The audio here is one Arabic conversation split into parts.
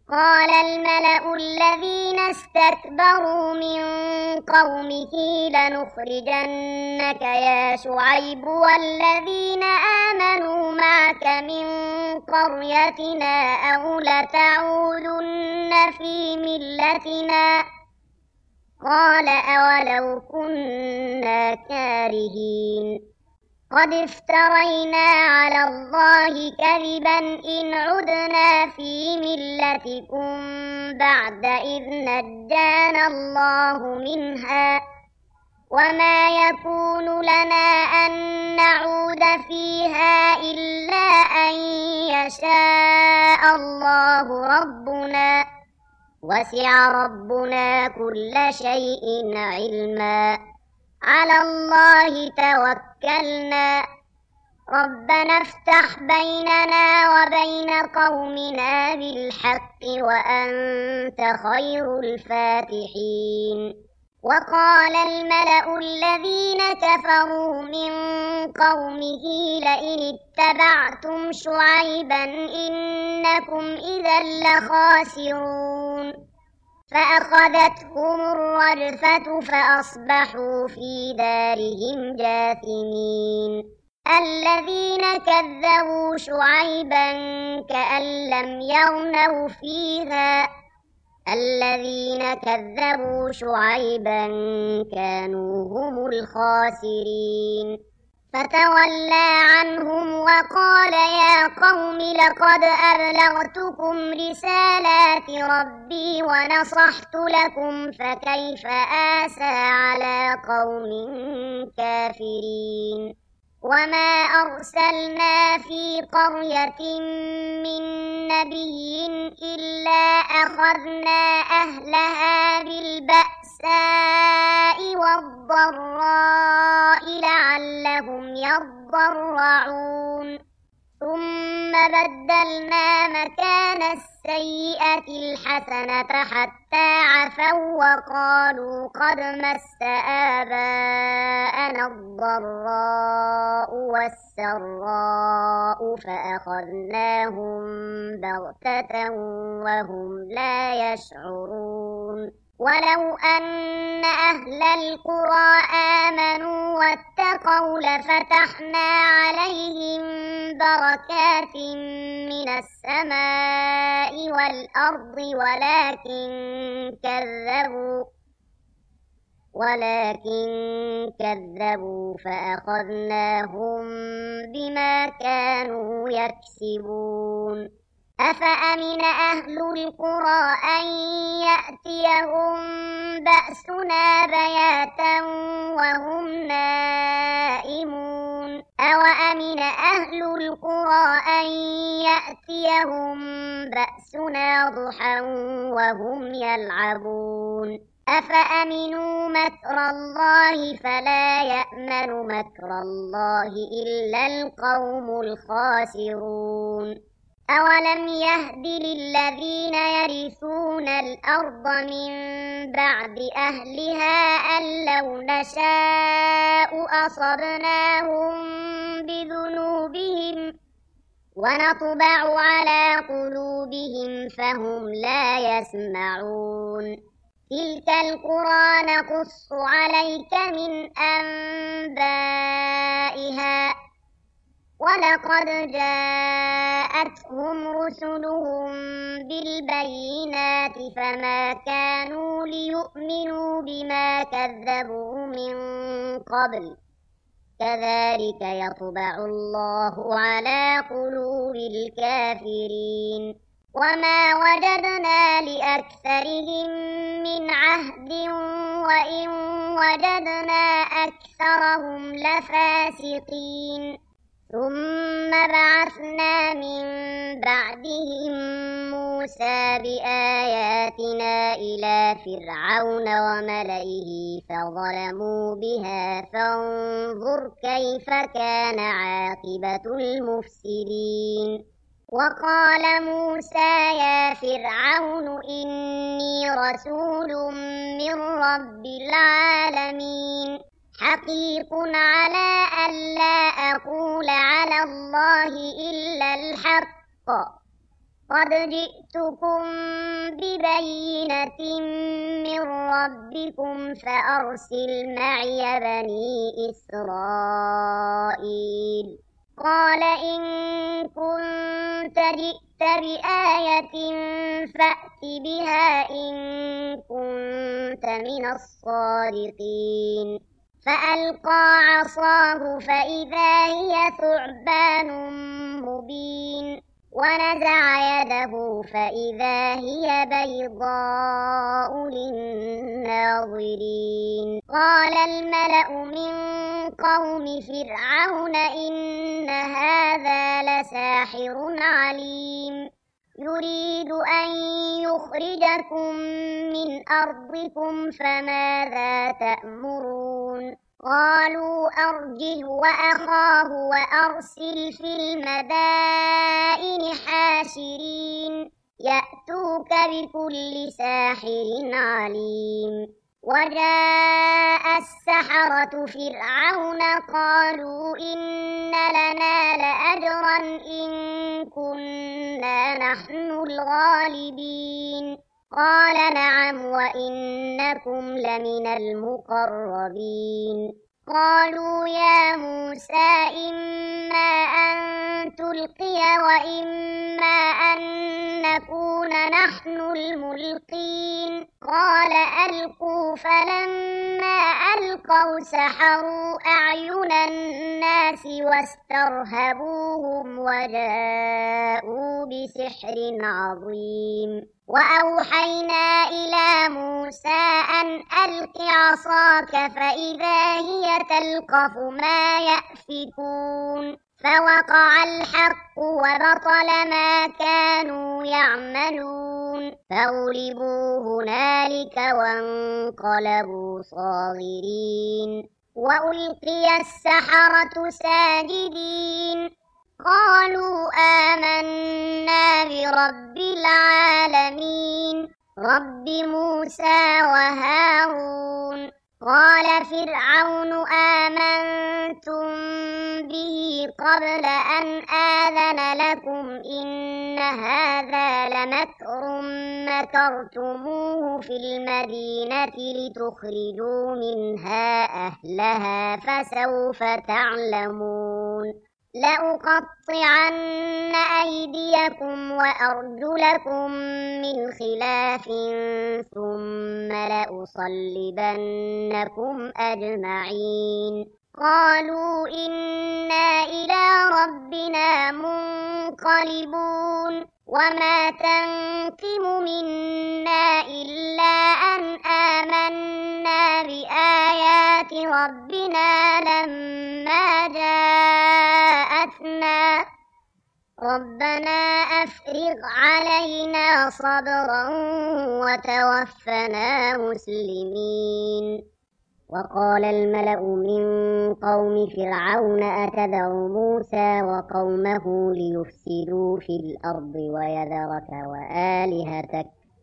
قال الملأ الذين استكبروا من قومه لنخرجنك يا شعيب والذين آمنوا معك من قريتنا أو لتعودن في ملتنا قال أولو كنا كارهين قد افترينا على الله كذبا إن عدنا في ملتكم بعد إذ نجانا الله منها وما يكون لنا أن نعود فيها إلا أن يشاء الله ربنا وسع ربنا كل شيء علما على الله توكلنا ربنا افتح بيننا وبين قومنا بالحق وأنت خير الفاتحين وقال الملأ الذين كفروا من قومه لئن اتبعتم شعيبا إنكم إذا لخاسرون فأخذتهم الرجفة فأصبحوا في دارهم جاثمين الذين كذبوا شعيبا كأن لم يغنوا فيها الذين كذبوا شعيبا كانوا هم الخاسرين فتولى عنهم وقال يا قوم لقد أبلغتكم رسالات ربي ونصحت لكم فكيف آسى على قوم كافرين وما أرسلنا في قرية من نبي إلا أخذنا أهلها بالبأساء والضراء لعلهم يضرعون ثم بدلنا مكان السيئة الحسنة حتى عفوا وقالوا قد مس آباءنا الضراء والسراء فأخذناهم بغتة وهم لا يشعرون ولو أن أهل القرى آمنوا واتقوا لفتحنا عليهم بركات من السماء والأرض ولكن كذبوا فأخذناهم بما كانوا يكسبون أفأمن أهل القرى أن يأتيهم بأسنا بياتا وهم نائمون أوأمن أهل القرى أن يأتيهم بأسنا ضحى وهم يلعبون أفأمنوا مكر الله فلا يأمن مكر الله إلا القوم الخاسرون أولم يهد للذين يرثون الأرض من بعد أهلها أن لو نشاء أصبناهم بذنوبهم ونطبع على قلوبهم فهم لا يسمعون تلك القرى نقص عليك من أنبائها ولقد جاءتهم رسلهم بالبينات فما كانوا ليؤمنوا بما كذبوا من قبل كذلك يطبع الله على قلوب الكافرين وما وجدنا لأكثرهم من عهد وإن وجدنا أكثرهم لفاسقين ثم بعثنا من بعدهم موسى بآياتنا إلى فرعون وملئه فظلموا بها فانظر كيف كان عاقبة المفسدين وقال موسى يا فرعون إني رسول من رب العالمين حقيق على ألا أقول على الله إلا الحق قد جئتكم ببينة من ربكم فأرسل معي بني إسرائيل. قال إن كنت جئت بآية فأت بها إن كنت من الصادقين. فألقى عصاه فإذا هي ثعبان مبين ونزع يده فإذا هي بيضاء للناظرين. قال الملأ من قوم فرعون إن هذا لساحر عليم يريد أن يخرجكم من أرضكم فماذا تأمرون؟ قالوا أرجه وأخاه وأرسل في المدائن حاشرين يأتوك بكل ساحر عليم. وجاء السحرة فرعون قالوا إن لنا لأجرا إن كنا نحن الغالبين. قال نعم وإنكم لمن المقربين. قالوا يا موسى إما أن تلقي وإما أن نكون نحن الملقين. قال ألقوا فلما ألقوا سحروا أعين الناس واسترهبوهم وجاءوا بسحر عظيم. وأوحينا إلى موسى أن ألق عصاك فإذا هي تلقف ما يأفكون. فوقع الحق وبطل ما كانوا يعملون فغلبوا هنالك وانقلبوا صاغرين. وألقي السحرة ساجدين قالوا آمنا برب العالمين رب موسى وهارون. قال فرعون آمنتم به قبل أن آذن لكم إن هذا لمكر مكرتموه في المدينة لتخرجوا منها أهلها فسوف تعلمون. لأقطعن أيديكم وأرجلكم من خلاف ثم لأصلبنكم أجمعين. قالوا إنا إلى ربنا منقلبون. وما تنقم منا إلا أن آمنا بآيات ربنا لما جاءتنا ربنا أفرغ علينا صبرا وتوفنا مسلمين. وقال الملأ من قوم فرعون أتذر موسى وقومه ليفسدوا في الأرض ويذرك وآلهتك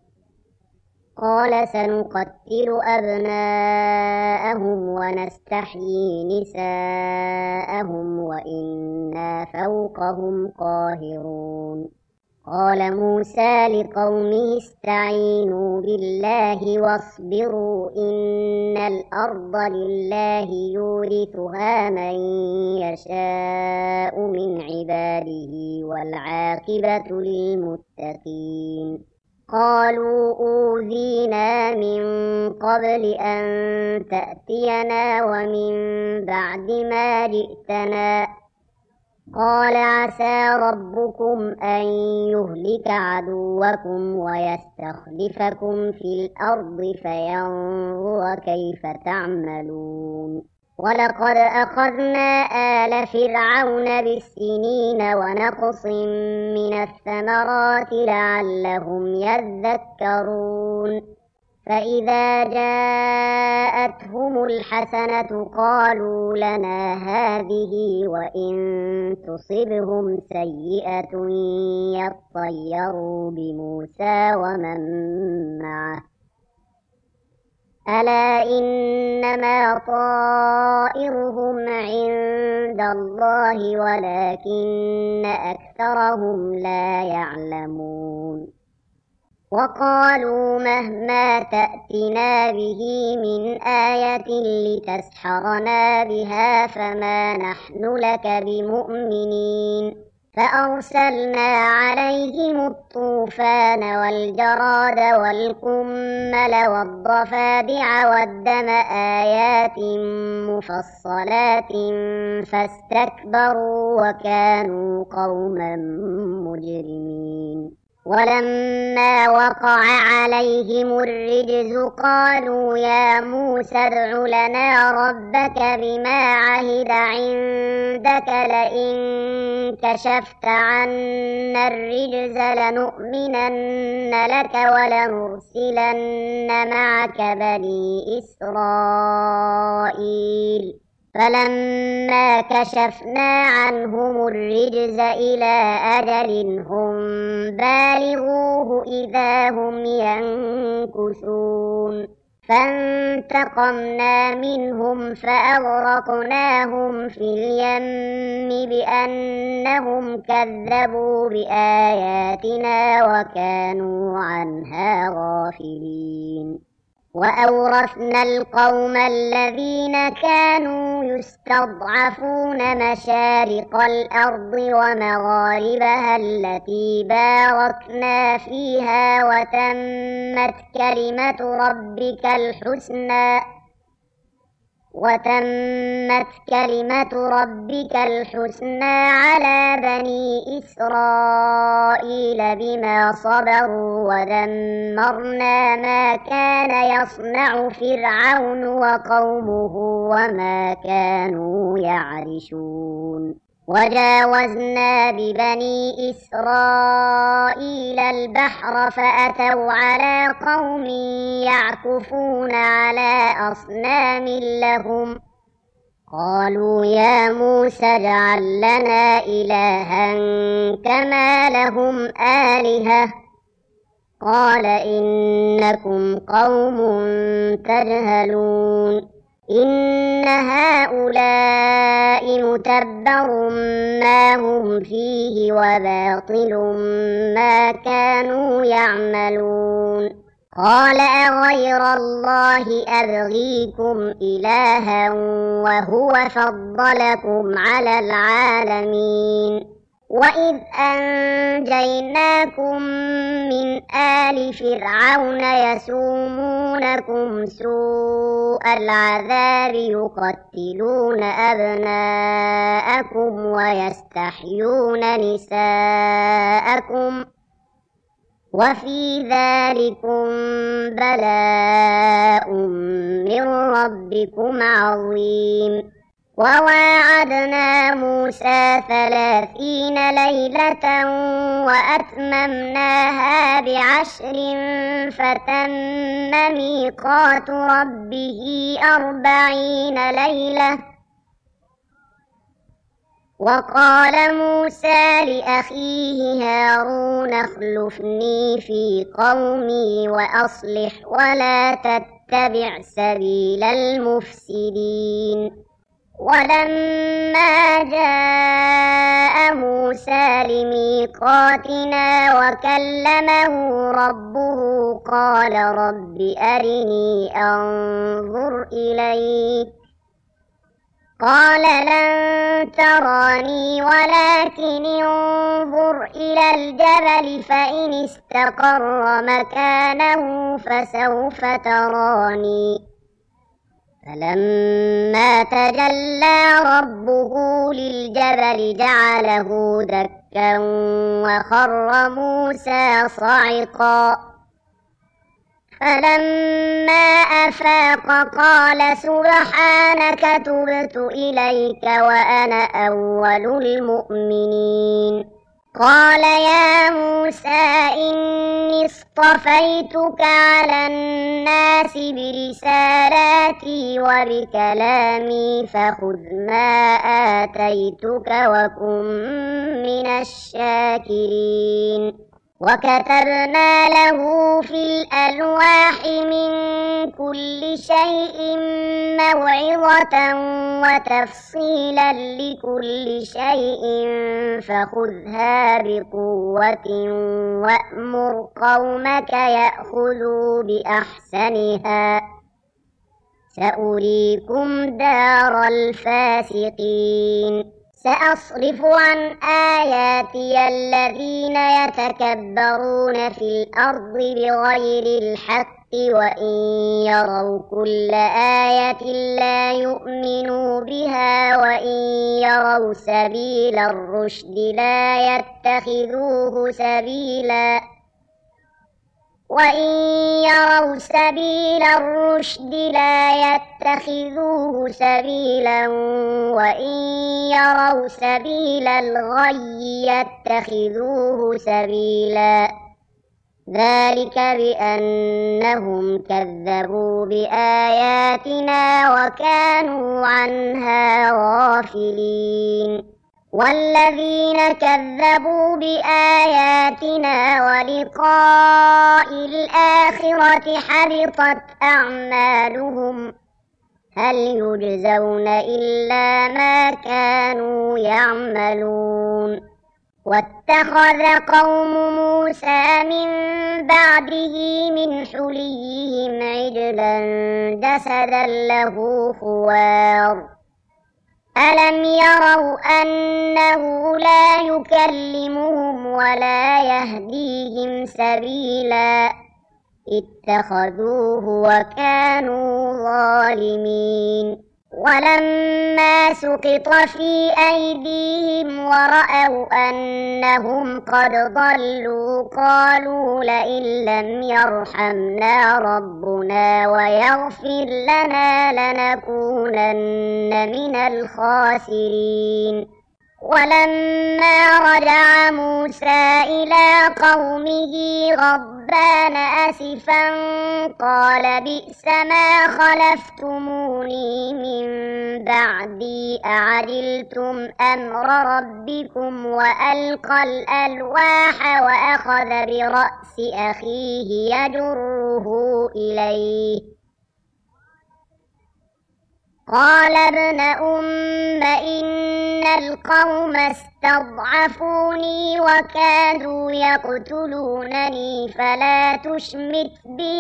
قال سنقتل أبناءهم ونستحيي نساءهم وإنا فوقهم قاهرون. قال موسى لقومه استعينوا بالله واصبروا إن الأرض لله يورثها من يشاء من عباده والعاقبة للمتقين. قالوا أوذينا من قبل أن تأتينا ومن بعد ما جئتنا قال عسى ربكم أن يهلك عدوكم ويستخلفكم في الأرض فينظر كيف تعملون. ولقد أخذنا آل فرعون بالسنين ونقص من الثمرات لعلهم يذكرون. فإذا جاءتهم الحسنة قالوا لنا هذه وإن تصبهم سيئة يطيروا بموسى ومن معه ألا إنما طائرهم عند الله ولكن أكثرهم لا يعلمون وقالوا مهما تأتنا به من آية لتسحرنا بها فما نحن لك بمؤمنين فأرسلنا عليهم الطوفان والجراد والقمل والضفادع والدم آيات مفصلات فاستكبروا وكانوا قوما مجرمين ولما وقع عليهم الرجز قالوا يا موسى ادع لنا ربك بما عهد عندك لئن كشفت عنا الرجز لنؤمنن لك ولنرسلن معك بني إسرائيل فلما كشفنا عنهم الرجز إلى أجل هم بالغوه إذا هم ينكثون فانتقمنا منهم فأغرقناهم في اليم بأنهم كذبوا بآياتنا وكانوا عنها غافلين وأورثنا القوم الذين كانوا يستضعفون مشارق الأرض ومغاربها التي باركنا فيها وتمت كلمة ربك الحسنى على بني إسرائيل بما صبروا ودمرنا ما كان يصنع فرعون وقومه وما كانوا يعرشون وجاوزنا ببني إسرائيل البحر فأتوا على قوم يعكفون على أصنام لهم قالوا يا موسى اجعل لنا إلها كما لهم آلهة قال إنكم قوم تجهلون إن هؤلاء متبر ما هم فيه وباطل ما كانوا يعملون قال أغير الله أبغيكم إلها وهو فضلكم على العالمين وإذ أنجيناكم من آل فرعون يسومونكم سوء العذاب يقتلون أبناءكم ويستحيون نساءكم وفي ذلكم بلاء من ربكم عظيم وواعدنا موسى 30 ليلة وأتممناها ب10 فتم ميقات ربه 40 ليلة وقال موسى لأخيه هارون اخلفني في قومي وأصلح ولا تتبع سبيل المفسدين ولما جاء موسى لميقاتنا وكلمه ربه قال رب أرني أنظر إليك قال لن تراني ولكن انظر إلى الجبل فإن استقر مكانه فسوف تراني فلما تجلى ربه للجبل جعله دكا وخر موسى صعقا فلما أفاق قال سبحانك تبت إليك وأنا أول المؤمنين قال يا موسى إني اصطفيتك على الناس برسالاتي وبكلامي فخذ ما آتيتك وكن من الشاكرين وكتبنا له في الألواح من كل شيء موعظة وتفصيلا لكل شيء فخذها بقوة وأمر قومك يأخذوا بأحسنها سأريكم دار الفاسقين سأصرف عن آياتي الذين يتكبرون في الأرض بغير الحق وإن يروا كل آية لا يؤمنوا بها وإن يروا سبيل الرشد لا يتخذوه سبيلا وإن يروا سبيل الرشد لا يتخذوه سبيلا وإن يروا سبيل الغي يتخذوه سبيلا ذلك بأنهم كذبوا بآياتنا وكانوا عنها غافلين والذين كذبوا بآياتنا ولقاء الآخرة حبطت أعمالهم هل يجزون إلا ما كانوا يعملون واتخذ قوم موسى من بعده من حليهم عجلا جسدا له خوار ألم يروا أنه لا يكلمهم ولا يهديهم سبيلا اتخذوه وكانوا ظالمين ولما سقط في أيديهم ورأوا أنهم قد ضلوا قالوا لئن لم يرحمنا ربنا ويغفر لنا لنكونن من الخاسرين ولما رجع موسى إلى قومه غضبان أسفا قال بئس ما خلفتموني من بعدي أعجلتم أمر ربكم وألقى الألواح وأخذ برأس أخيه يجره إليه قال ابن أم إن القوم استضعفوني وكادوا يقتلونني فلا تشمت بي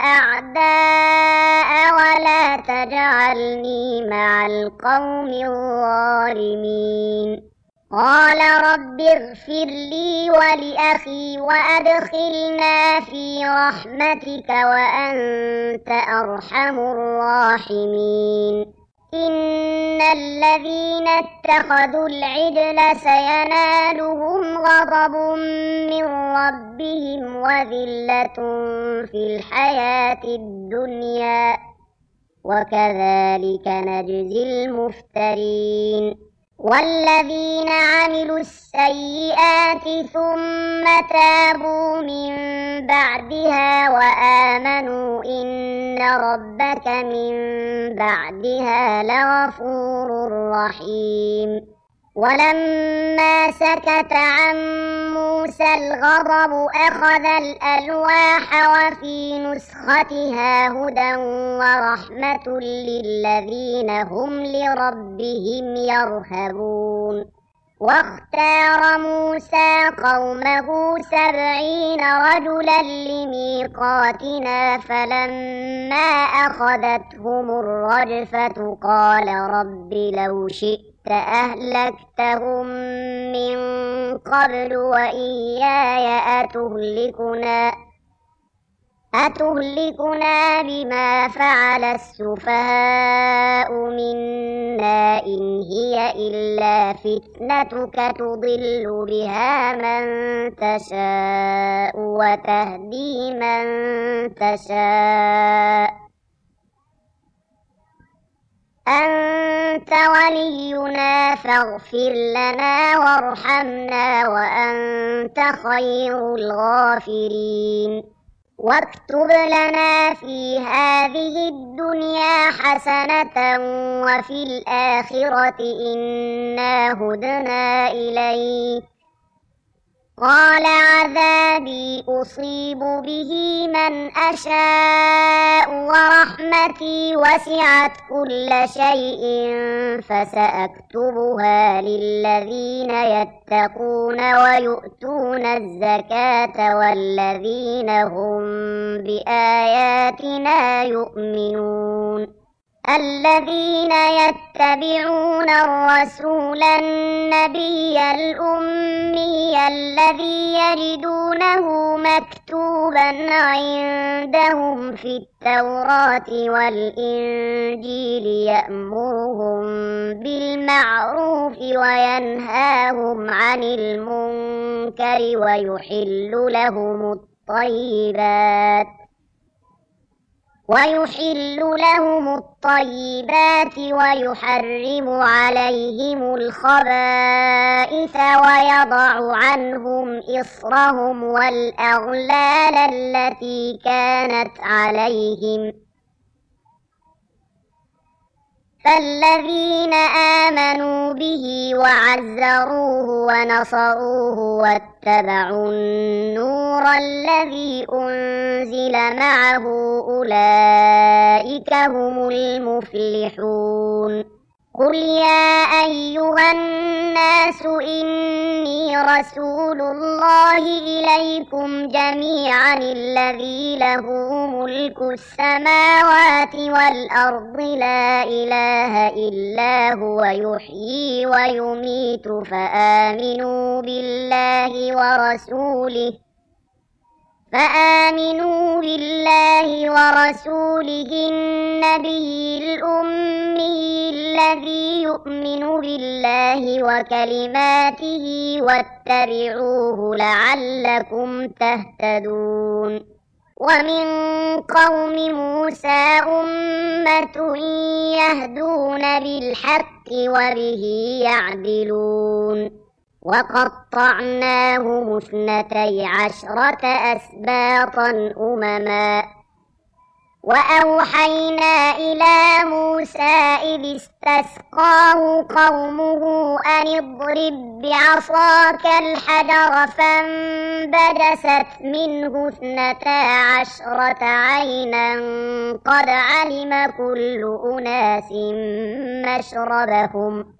الأعداء ولا تجعلني مع القوم الظالمين قال رب اغفر لي ولأخي وأدخلنا في رحمتك وأنت أرحم الراحمين إن الذين اتخذوا العجل سينالهم غضب من ربهم وذلة في الحياة الدنيا وكذلك نجزي المفترين والذين عملوا السيئات ثم تابوا من بعدها وآمنوا إن ربك من بعدها لغفور رحيم ولما سكت عن موسى الغضب أخذ الألواح وفي نسختها هدى ورحمة للذين هم لربهم يرهبون واختار موسى قومه 70 رجلا لميقاتنا فلما أخذتهم الرجفة قال رب لو شئت أهلكتهم من قبل وإياي أتهلكنا بما فعل السفهاء منا إن هي إلا فتنتك تضل بها من تشاء وتهدي من تشاء أنت ولينا فاغفر لنا وارحمنا وأنت خير الغافرين واكتب لنا في هذه الدنيا حسنة وفي الآخرة إنا هدنا إليك قال عذابي أصيب به من أشاء ورحمتي وسعت كل شيء فسأكتبها للذين يتقون ويؤتون الزكاة والذين هم بآياتنا يؤمنون الذين يتبعون الرسول النبي الأمي الذي يجدونه مكتوبا عندهم في التوراة والإنجيل يأمرهم بالمعروف وينهاهم عن المنكر ويحل لهم الطيبات ويحرم عليهم الخبائث ويضع عنهم إصرهم والأغلال التي كانت عليهم فالذين آمنوا به وعزروه ونصروه واتبعوا النور الذي أنزل معه أولئك هم المفلحون قل يا أيها الناس إني رسول الله إليكم جميعا الذي له ملك السماوات والأرض لا إله إلا هو يحيي ويميت فآمنوا بالله ورسوله النبي الأمي الذي يؤمن بالله وكلماته واتبعوه لعلكم تهتدون ومن قوم موسى أمة يهدون بالحق وبه يعدلون وقطعناهم 12 أسباطا أمما وأوحينا إلى موسى إذ استسقاه قومه أن اضرب بعصاك الحجر فانبجست منه 12 عينا قد علم كل أناس مشربهم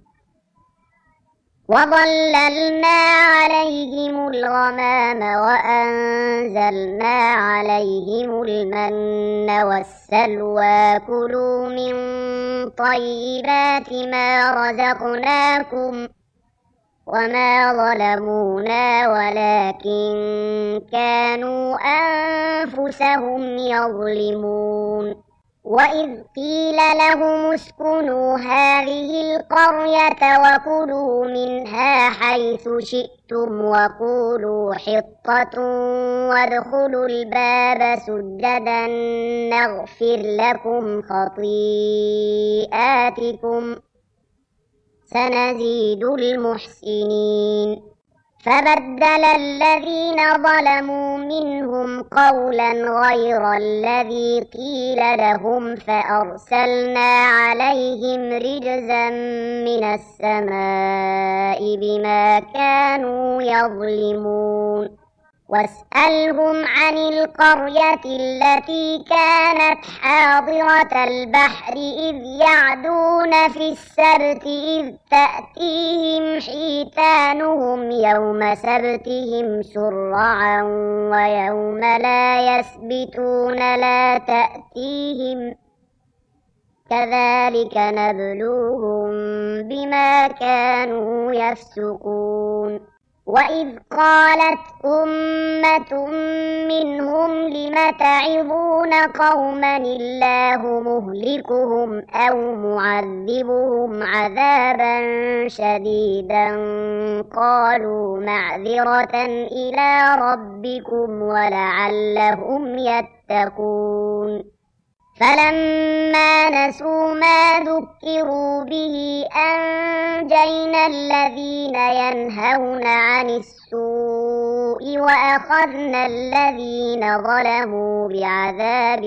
وظللنا عليهم الغمام وأنزلنا عليهم المن والسلوى كلوا من طيبات ما رزقناكم وما ظلمونا ولكن كانوا أنفسهم يظلمون وإذ قيل لهم اسكنوا هذه القرية وكلوا منها حيث شئتم وقولوا حطة وادخلوا الباب سجدا نغفر لكم خطيئاتكم سنزيد المحسنين فبدل الذين ظلموا منهم قولا غير الذي قيل لهم فأرسلنا عليهم رجزا من السماء بما كانوا يظلمون واسألهم عن القرية التي كانت حاضرة البحر إذ يعدون في السبت إذ تأتيهم حيتانهم يوم سبتهم شرعا ويوم لا يسبتون لا تأتيهم كذلك نبلوهم بما كانوا يفسقون وإذ قالت أمة منهم لم تعظون قوما الله مهلكهم أو معذبهم عذابا شديدا قالوا معذرة إلى ربكم ولعلهم يتقون فلما نسوا ما ذكروا به أنجينا الذين ينهون عن السوء وأخذنا الذين ظلموا بعذاب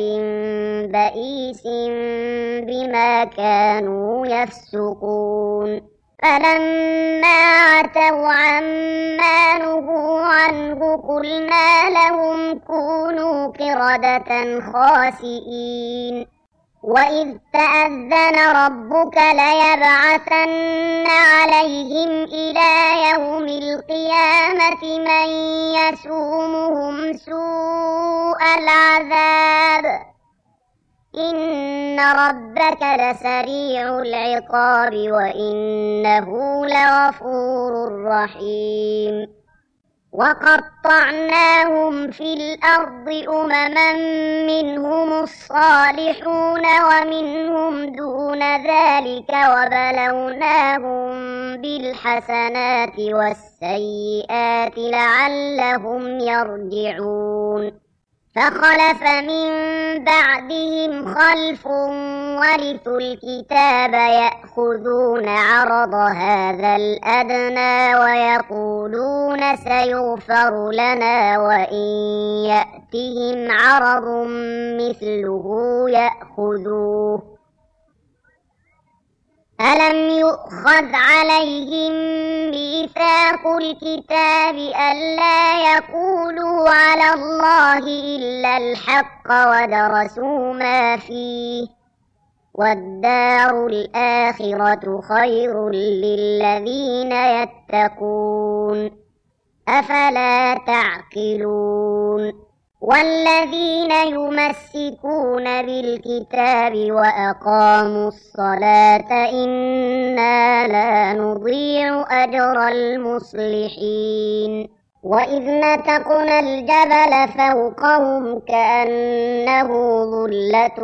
بئيس بما كانوا يفسقون فلما عتوا عما نهوا عنه قلنا لهم كونوا قردة خاسئين وإذ تأذن ربك ليبعثن عليهم إلى يوم القيامة من يسومهم سوء العذاب إن ربك لسريع العقاب وإنه لغفور رحيم وقطعناهم في الأرض أمما منهم الصالحون ومنهم دون ذلك وبلوناهم بالحسنات والسيئات لعلهم يرجعون فخلف من بعدهم خلف ورثوا الكتاب يأخذون عرض هذا الأدنى ويقولون سيغفر لنا وإن يأتهم عرض مثله يأخذوه ألم يؤخذ عليهم ميثاق الكتاب ألا يقولوا على الله إلا الحق ودرسوا ما فيه والدار الآخرة خير للذين يتقون أفلا تعقلون والذين يمسكون بالكتاب وأقاموا الصلاة إنا لا نضيع أجر المصلحين وإذ نتقنا الجبل فوقهم كأنه ظلة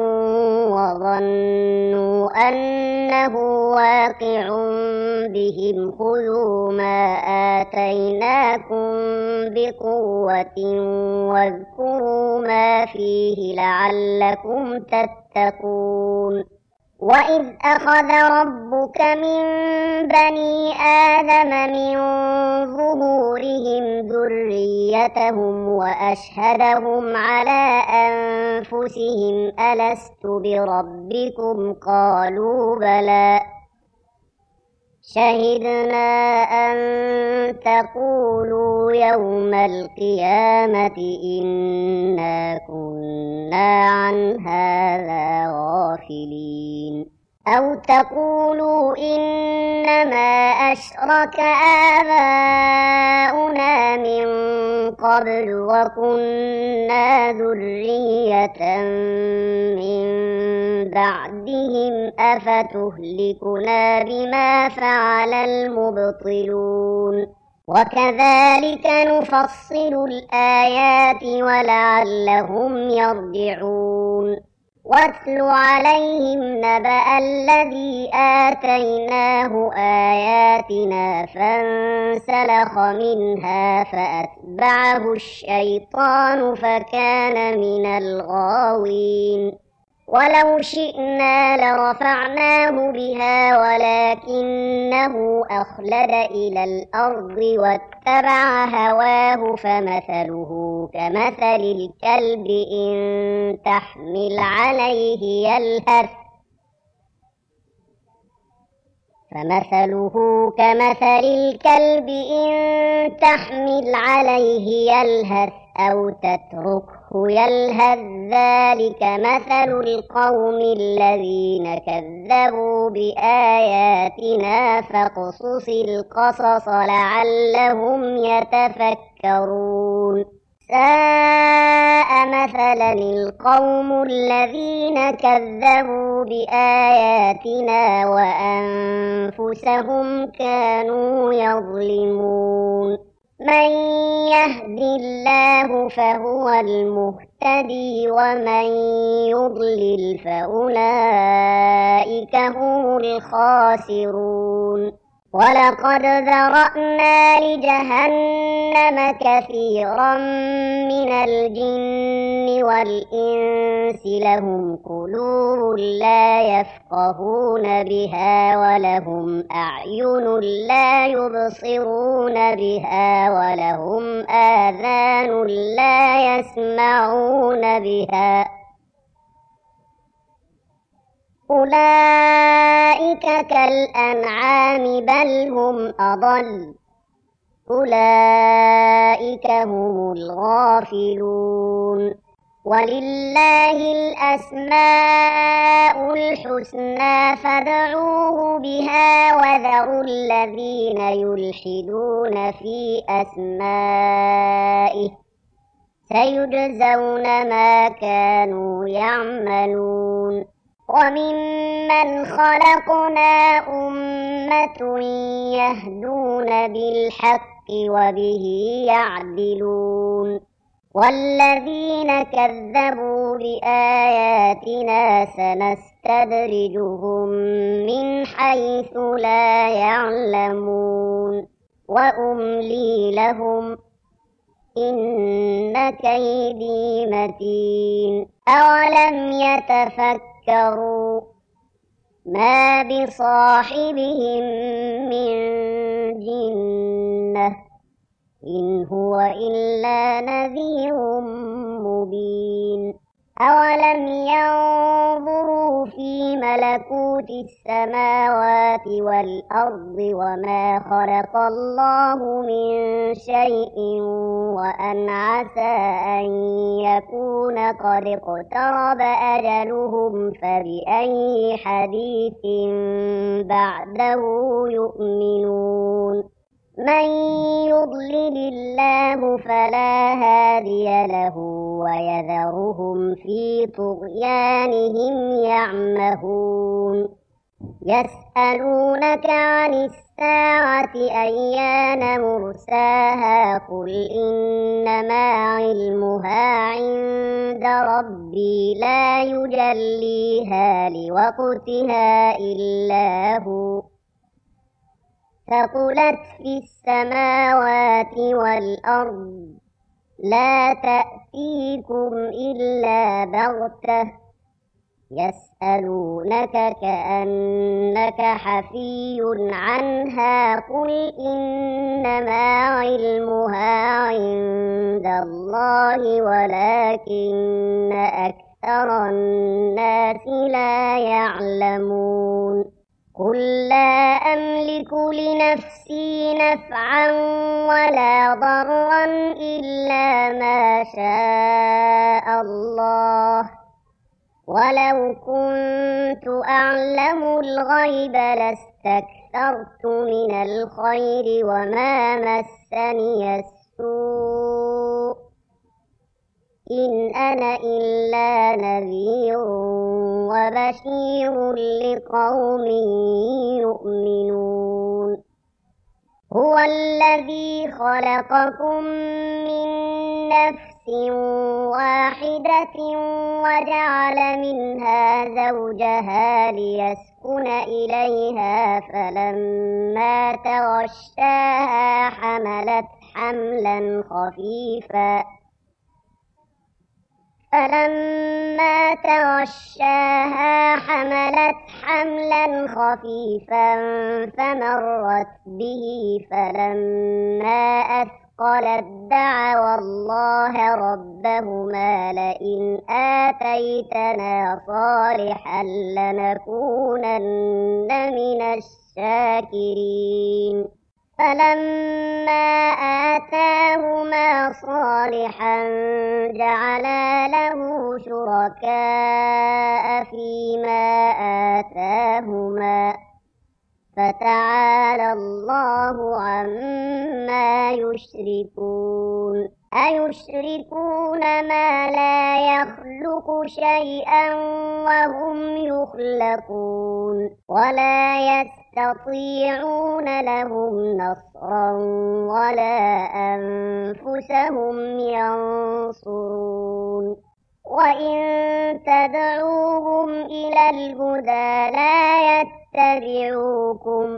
وظنوا أنه واقع بهم خذوا ما آتيناكم بقوة واذكروا ما فيه لعلكم تتقون وإذ أخذ ربك من بني آدم من ظهورهم ذريتهم وأشهدهم على أنفسهم ألست بربكم قالوا بلى شهدنا أن تقولوا يوم القيامة إنا كنا عن هذا غافلين أو تقولوا إنما أشرك آباؤنا من قبل وكنا ذرية من بعدهم أفتهلكنا بما فعل المبطلون وكذلك نفصل الآيات ولعلهم يرجعون واتل عليهم نبأ الذي آتيناه آياتنا فانسلخ منها فأتبعه الشيطان فكان من الغاوين ولو شئنا لرفعناه بها ولكنه أخلد إلى الأرض واتبع هواه فمثله كمثل الكلب إن تحمل عليه يلهث أو تتركه يلهث ذلك مثل القوم الذين كذبوا بآياتنا فاقصص القصص لعلهم يتفكرون ساء مثلا القوم الذين كذبوا بآياتنا وأنفسهم كانوا يظلمون من يهد الله فهو المهتدي ومن يضلل فأولئك هم الخاسرون ولقد ذرأنا لجهنم كثيرا من الجن والإنس لهم قلوب لا يفقهون بها ولهم أعين لا يبصرون بها ولهم آذان لا يسمعون بها أولئك كالأنعام بل هم أضل أولئك هم الغافلون ولله الأسماء الحسنى فادعوه بها وذروا الذين يلحدون في أسمائه سيجزون ما كانوا يعملون وممن خلقنا أمة يهدون بالحق وبه يعدلون والذين كذبوا بآياتنا سنستدرجهم من حيث لا يعلمون وأملي لهم إن كيدي متين أولم يتفكروا ما بصاحبهم من جنة إن هو إلا نذير مبين أولم ينظروا في ملكوت السماوات والأرض وما خلق الله من شيء وأن عسى أن يكون قد اقترب أجلهم فبأي حديث بعده يؤمنون من يضلل الله فلا هادي له ويذرهم في طغيانهم يعمهون يسألونك عن الساعة أيان مرساها قل إنما علمها عند ربي لا يجليها لوقتها إلا هو ثقلت في السماوات والأرض لا تأتيكم إلا بغتة يسألونك كأنك حفي عنها قل إنما علمها عند الله ولكن أكثر الناس لا يعلمون قل لا أملك لنفسي نفعا ولا ضرا إلا ما شاء الله ولو كنت أعلم الغيب لاستكثرت من الخير وما مسني السوء إن أنا إلا نذير وبشير لقوم يؤمنون هو الذي خلقكم من نفس واحدة وجعل منها زوجها ليسكن إليها فلما تغشاها حملت حملا خفيفا فمرت به فلما أثقلت دعوا الله ربهما لئن آتيتنا صالحا لنكونن من الشاكرين فلما آتاهما صالحا جعلا له شركاء فيما آتاهما فتعالى الله عما يشركون أيشركون ما لا يخلق شيئا وهم يخلقون ولا يستطيعون لهم نصرا ولا أنفسهم ينصرون وإن تدعوهم إلى الهدى لا يتبعوكم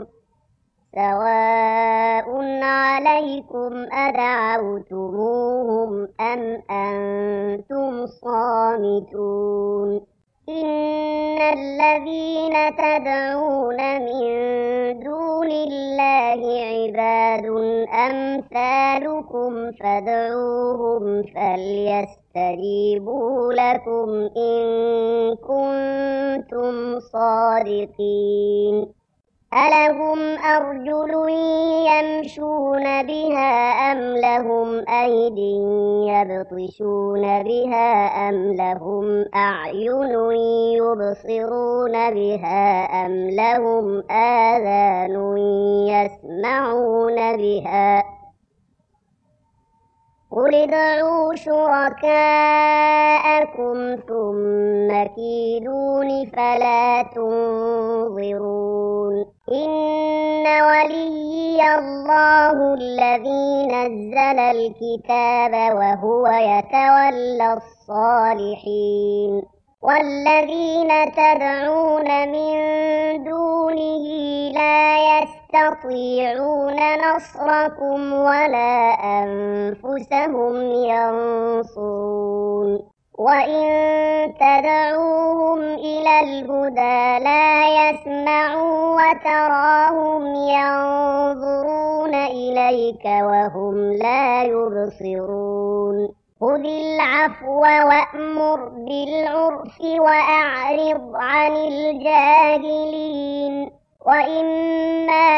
سواء عليكم أدعوتموهم أم أنتم صامتون إن الذين تدعون من دون الله عباد أمثالكم فادعوهم فليستجيبوا يستجيبوا لكم إن كنتم صادقين ألهم أرجل يمشون بها أم لهم أيد يبطشون بها أم لهم أعين يبصرون بها أم لهم آذان يسمعون بها قل ادعوا شركاءكم ثم كيدون فلا تنظرون إن وليي الله الذي نزل الكتاب وهو يتولى الصالحين والذين تدعون من دونه لا يستطيعون نصركم ولا أنفسهم ينصرون وإن تدعوهم إلى الهدى لا يسمعوا وتراهم ينظرون إليك وهم لا يبصرون خذ العفو وأمر بالعرف وأعرض عن الجاهلين وإما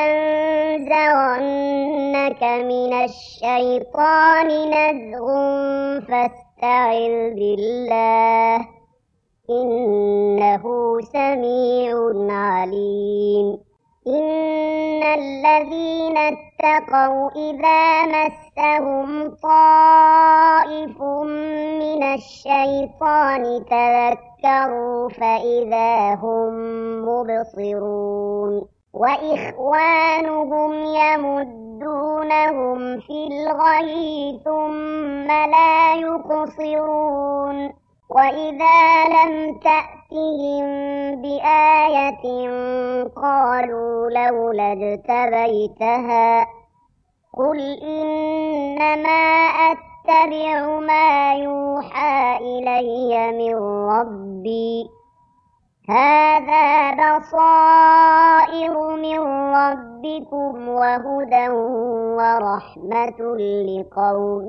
ينزغنك من الشيطان نزغ فاستعذ بالله إنه سميع عليم إن الذين اتقوا إذا مسهم طائف من الشيطان تذكروا فإذا هم مبصرون وإخوانهم يمدونهم في الغي ثم لا يقصرون وإذا لم تأتهم بآية قالوا لولا اجتبيتها قل إنما أتبع ما يوحى إلي من ربي هذا بصائر من ربكم وهدى ورحمة لقوم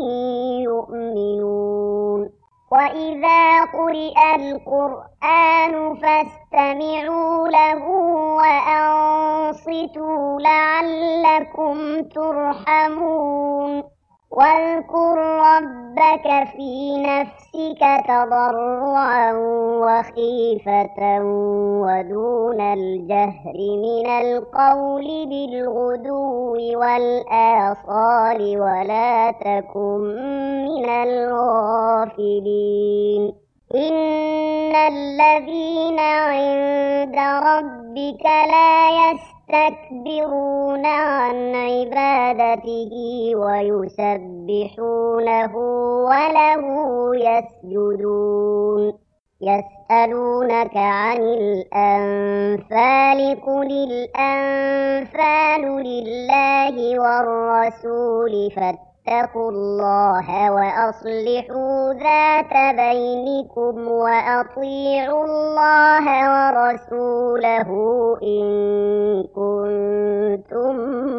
يؤمنون وإذا قرئ القرآن فاستمعوا له وأنصتوا لعلكم ترحمون واذكر ربك في نفسك تضرعا وخيفة ودون الجهر من القول بالغدو والآصال ولا تكن من الغافلين إن الذين عند ربك لا يستكبرون عن عبادته ويسبحونه وله يسجدون يسألونك عن الأنفال قل الأنفال لله والرسول فاتقوا الله وأصلحوا ذات بينكم وأطيعوا الله ورسوله إن كنتم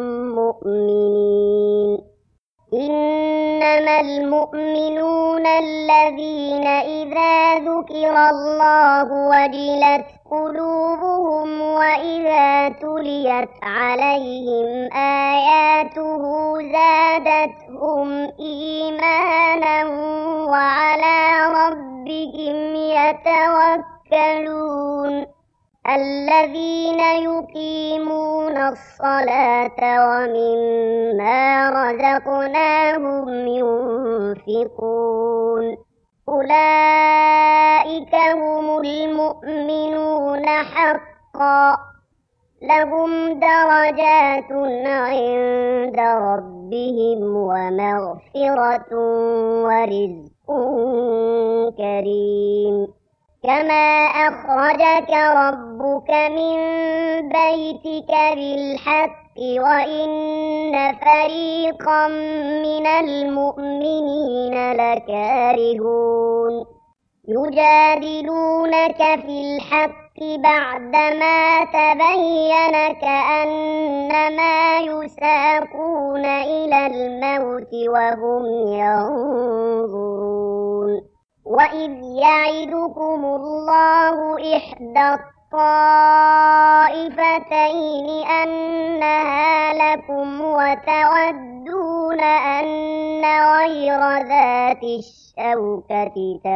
مؤمنين إنما المؤمنون الذين إذا ذكر الله وجلت قلوبهم وإذا تليت عليهم آياته زادتهم إيمانا وعلى ربهم يتوكلون الذين يقيمون الصلاة ومما رزقناهم ينفقون أولئك هم المؤمنون حقا لهم درجات عند ربهم ومغفرة ورزق كريم كما أخرجك ربك من بيتك بالحق وإن فريقا من المؤمنين لكارهون يجادلونك في الحق بعدما تبين كأنما يساقون إلى الموت وهم ينظرون وإذ يعدكم الله إحدى الطائفتين أنها لكم وتودون أن غير ذات الشوكة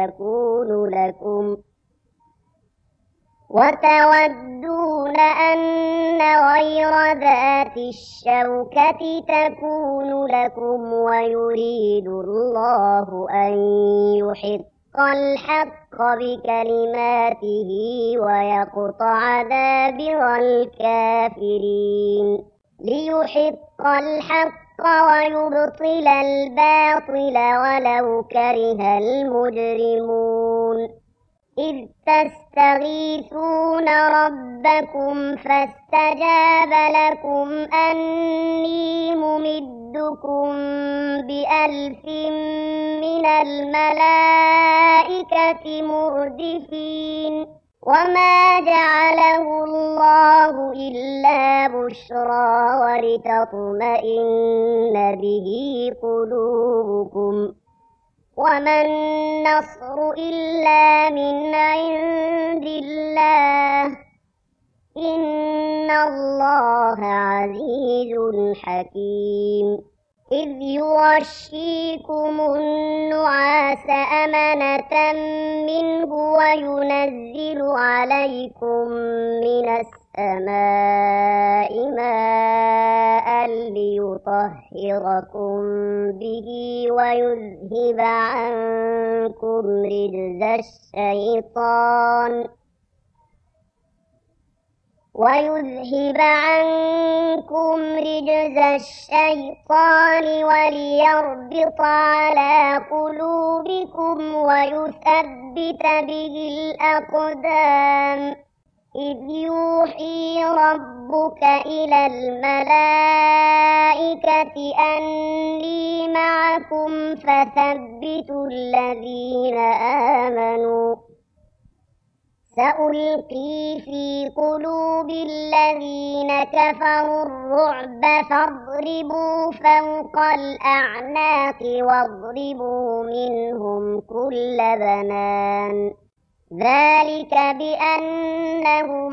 تكون لكم ويريد الله أن يحق الحق بكلماته ويقطع دابر الكافرين ليحق الحق ويبطل الباطل ولو كره المجرمون إذ تستغيثون ربكم فاستجاب لكم أني ممدكم ب1000 من الملائكة مردفين وما جعله الله إلا بشرى ولتطمئن به قلوبكم وما النصر إلا من عند الله إن الله عزيز حكيم إذ يغشيكم النعاس أمنة منه وينزل عليكم من السماء ماء ليطهركم به ويذهب عنكم رجز الشيطان وليربط على قلوبكم ويثبت به الأقدام إذ يوحي ربك إلى الملائكة أني معكم فثبتوا الذين آمنوا سألقي في قلوب الذين كفروا الرعب فاضربوا فوق الأعناق واضربوا منهم كل بنان ذلك بأنهم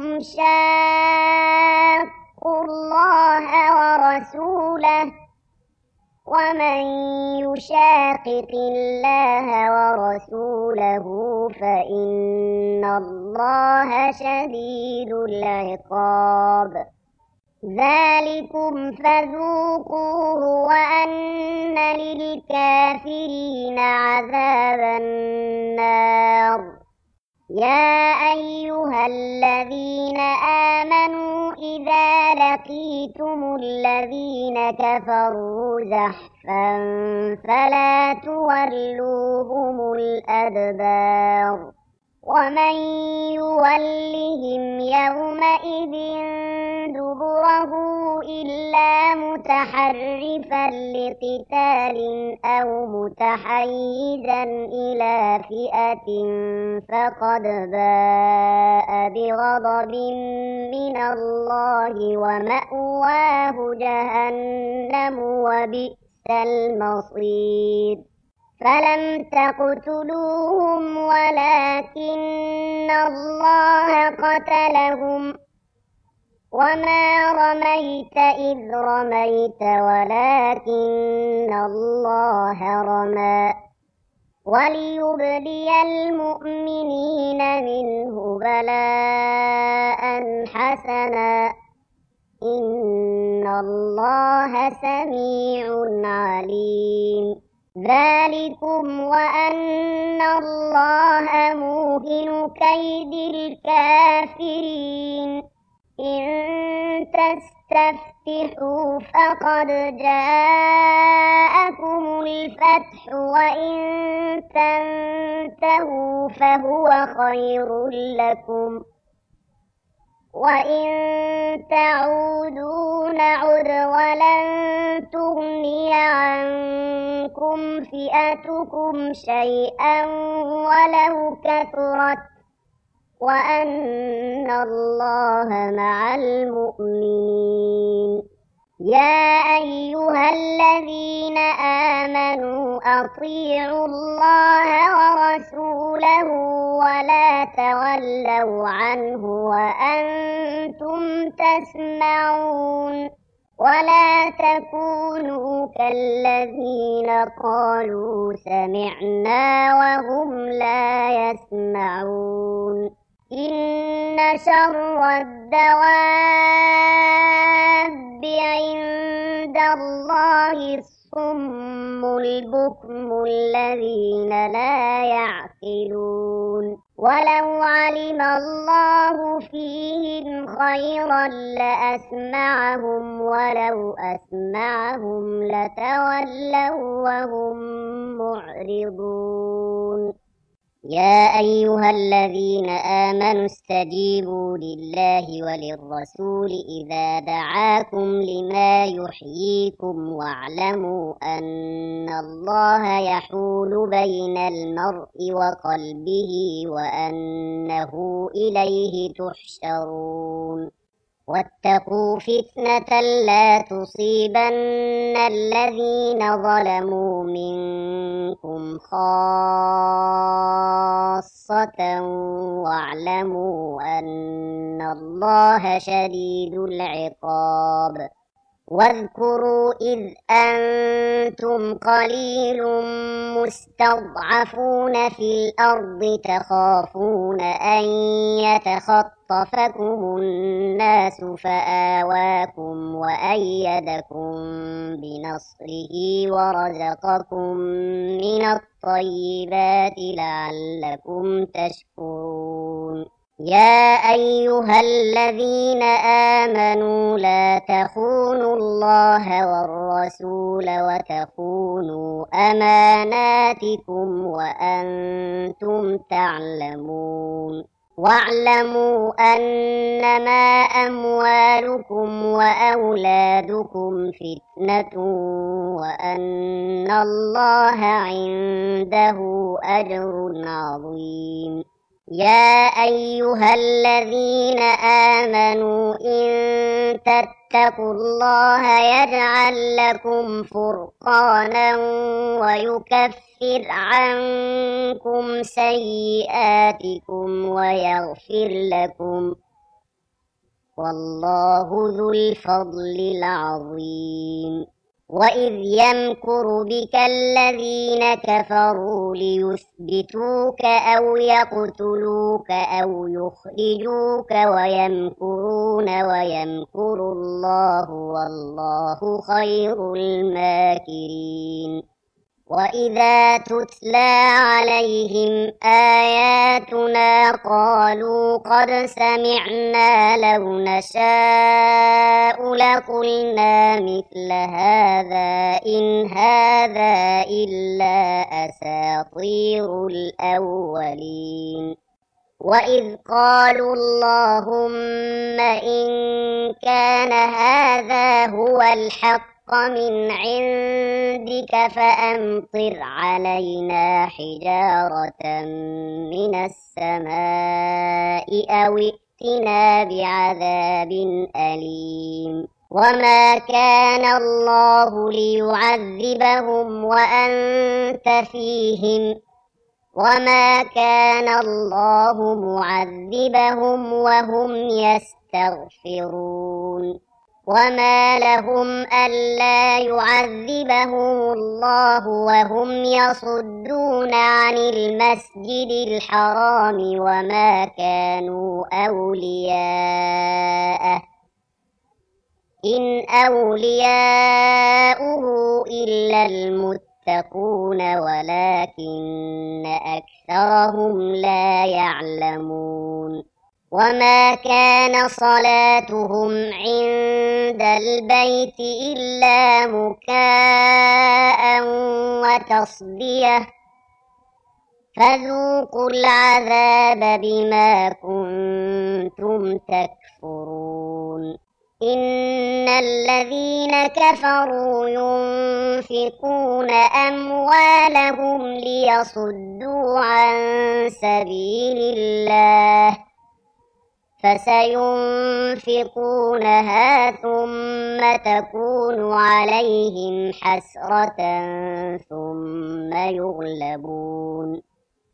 شاقوا الله ورسوله ومن يشاقق الله ورسوله فإن الله شديد العقاب ذلكم فذوقوه وأن للكافرين عذاب النار يا أيها الذين آمنوا إذا لقيتم الذين كفروا زحفا فلا تولوهم الأدبار ومن يولهم يومئذ دبره إلا متحرفا لقتال أو متحيزا إلى فئة فقد باء بغضب من الله ومأواه جهنم وبئس المصير فلم تقتلوهم ولكن الله قتلهم وما رميت إذ رميت ولكن الله رمى وليبلي المؤمنين منه بلاء حسنا إن الله سميع عليم ذلكم وأن الله موهن كيد الكافرين إن تستفتحوا فقد جاءكم الفتح وإن تنتهوا فهو خير لكم وإن تعودوا نعد ولن تغني عنكم فئتكم شيئا ولو كثرت وأن الله مع المؤمنين. يا أيها الذين آمنوا أطيعوا الله ورسوله ولا تولوا عنه وأنتم تسمعون ولا تكونوا كالذين قالوا سمعنا وهم لا يسمعون. إن شر الدواب عند الله الصم البكم الذين لا يعقلون. ولو علم الله فيهم خيرا لأسمعهم ولو أسمعهم لتولوا وهم معرضون. يا أيها الذين آمنوا استجيبوا لله وللرسول إذا دعاكم لما يحييكم واعلموا أن الله يحول بين المرء وقلبه وأنه إليه تحشرون. واتقوا فتنة لا تصيبن الذين ظلموا منكم خاصة واعلموا أن الله شديد العقاب. واذكروا إذ أنتم قليل مستضعفون في الأرض تخافون أن يتخطفكم الناس فآواكم وأيدكم بنصره ورزقكم من الطيبات لعلكم تشكرون. يا أيها الذين آمنوا لا تخونوا الله والرسول وتخونوا أماناتكم وأنتم تعلمون. واعلموا أنما أموالكم وأولادكم فتنة وأن الله عنده أجر عظيم. يا أيها الذين آمنوا إن تتقوا الله يجعل لكم فرقانا ويكفر عنكم سيئاتكم ويغفر لكم والله ذو الفضل العظيم. وإذ يمكر بك الذين كفروا ليثبتوك أو يقتلوك أو يخرجوك ويمكرون ويمكر الله والله خير الماكرين. وإذا تتلى عليهم آياتنا قالوا قد سمعنا لو نشاء لقلنا مثل هذا إن هذا إلا أساطير الأولين. وإذ قالوا اللهم إن كان هذا هو الحق من عندك فأمطر علينا حجارة من السماء أو ائتنا بعذاب أليم. وما كان الله ليعذبهم وأنت فيهم وما كان الله معذبهم وهم يستغفرون. وما لهم ألا يعذبهم الله وهم يصدون عن المسجد الحرام وما كانوا أولياءه إن أولياؤه إلا المتقون ولكن أكثرهم لا يعلمون. وما كان صلاتهم عند البيت إلا مكاء وتصدية فذوقوا العذاب بما كنتم تكفرون إن الذين كفروا ينفقون أموالهم ليصدوا عن سبيل الله فسينفقونها ثم تكون عليهم حسرة ثم يغلبون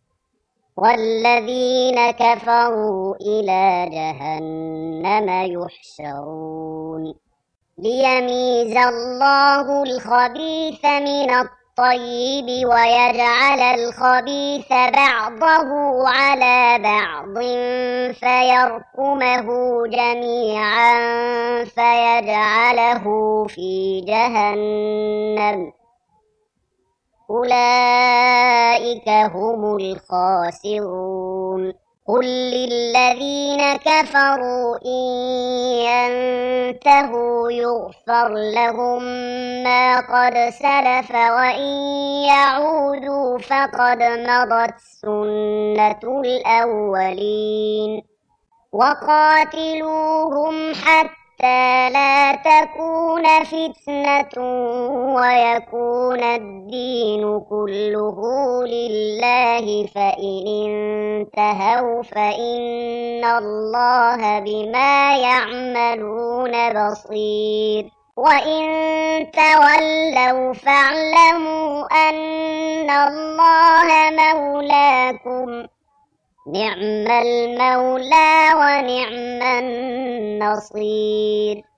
والذين كفروا إلى جهنم يحشرون ليميز الله الخبيث من الطيب ويجعل الخبيث بعضه على بعض فيركمه جميعا فيجعله في جهنم أولئك هم الخاسرون قل للذين كفروا إن ينتهوا يغفر لهم ما قد سلف وإن يعودوا فقد مضت سنة الأولين وقاتلوهم حتى لا تكون فتنة ويكون الدين كله لله فإن انتهوا فإن الله بما يعملون بصير وإن تولوا فاعلموا أن الله مولاكم نعم المولى ونعم النصير